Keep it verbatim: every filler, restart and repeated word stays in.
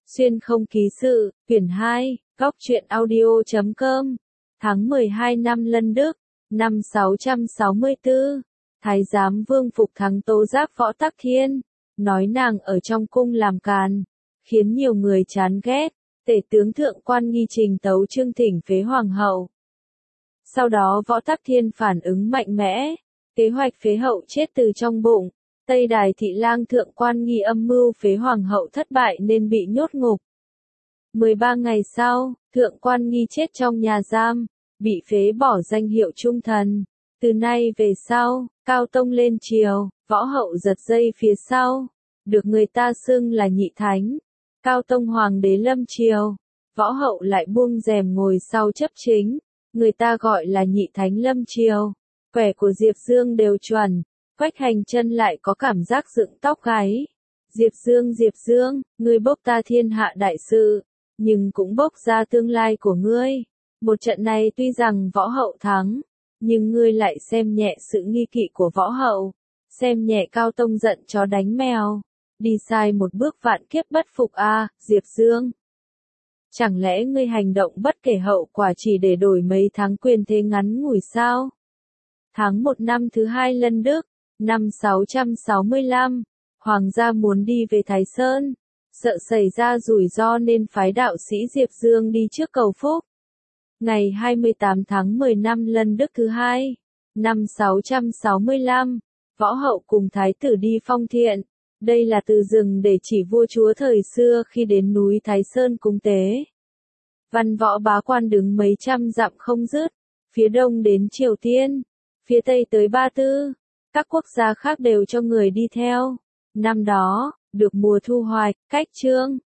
Xuyên không ký sự, quyển hai, góc truyện audio chấm com, tháng mười hai năm Lân Đức, năm sáu trăm sáu mươi tư, Thái giám Vương Phục Thắng tố giác Võ Tắc Thiên, nói nàng ở trong cung làm càn, khiến nhiều người chán ghét, tể tướng thượng quan nghi trình tấu chương thỉnh phế hoàng hậu. Sau đó Võ Tắc Thiên phản ứng mạnh mẽ, kế hoạch phế hậu chết từ trong bụng. Tây Đài thị lang thượng quan nghi âm mưu phế hoàng hậu thất bại nên bị nhốt ngục. mười ba ngày sau, thượng quan nghi chết trong nhà giam, bị phế bỏ danh hiệu trung thần. Từ nay về sau, Cao Tông lên triều, Võ hậu giật dây phía sau, được người ta xưng là nhị thánh. Cao Tông hoàng đế lâm triều, Võ hậu lại buông rèm ngồi sau chấp chính, người ta gọi là nhị thánh lâm triều. Quẻ của Diệp Dương đều chuẩn. Quách Hành Chân lại có cảm giác dựng tóc gáy. Diệp Dương, Diệp Dương, ngươi bốc ta thiên hạ đại sự, nhưng cũng bốc ra tương lai của ngươi. Một trận này tuy rằng Võ hậu thắng, nhưng ngươi lại xem nhẹ sự nghi kỵ của Võ hậu, xem nhẹ Cao Tông giận chó đánh mèo, đi sai một bước vạn kiếp bất phục a, à, Diệp Dương. Chẳng lẽ ngươi hành động bất kể hậu quả chỉ để đổi mấy tháng quyền thế ngắn ngủi sao? Tháng một năm thứ hai Lân Đức, năm sáu trăm sáu mươi lăm, Hoàng gia muốn đi về Thái Sơn, sợ xảy ra rủi ro nên phái đạo sĩ Diệp Dương đi trước cầu phúc. Ngày hai mươi tám tháng mười năm Lân Đức thứ hai, năm sáu trăm sáu mươi lăm, Võ hậu cùng Thái tử đi Phong Thiện, đây là từ rừng để chỉ vua chúa thời xưa khi đến núi Thái Sơn cúng tế. Văn võ bá quan đứng mấy trăm dặm không dứt, phía đông đến Triều Tiên, phía tây tới Ba Tư. Các quốc gia khác đều cho người đi theo. Năm đó, được mùa thu hoạch, cách trương,